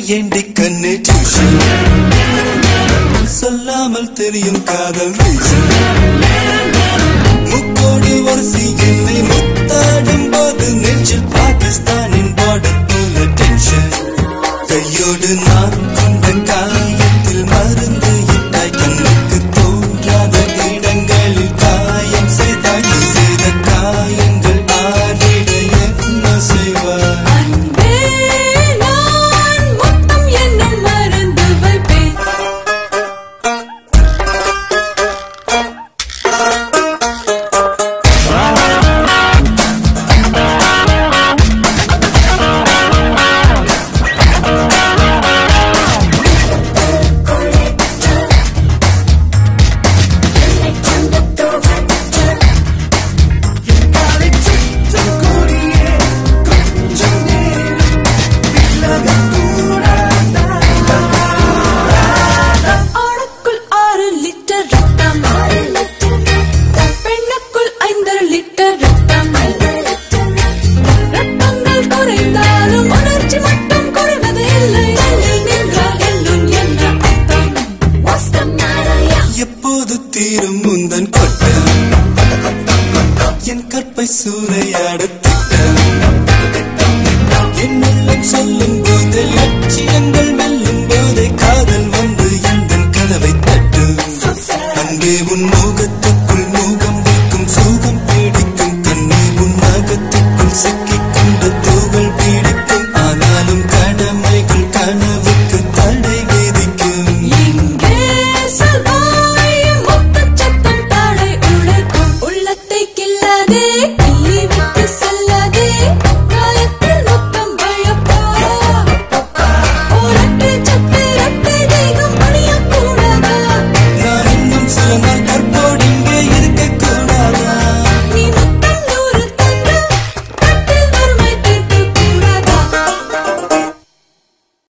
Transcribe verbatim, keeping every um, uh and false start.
ஏண்டி கண்ணு டியூஷன் சொல்லாமல் தெரியும் காதல் ரீசன் முக்கோடி வரிசை என்னை முத்தாடும் போது நெஞ்சில் பாகிஸ்தானின் பார்டர் போல டென்ஷன் கையோடு நான் கொண்ட காயத்தில் மருந்து இட்டாய் கண்ணுக்கு தோன்றாத இடங்களில் காயம் செய்தாய் நீ செய்த காயங்கள் ஆறிட என்ன செய்வாய் தீரும் முந்தன் கொட்டம் என் கற்பை சூறையாட திட்டம் என்னெல்லாம் சொல்லும் போது லட்சியங்கள் வெல்லும் போதே காதல் வந்து எந்த கதவை தட்டு அங்கே உன் முகத்தை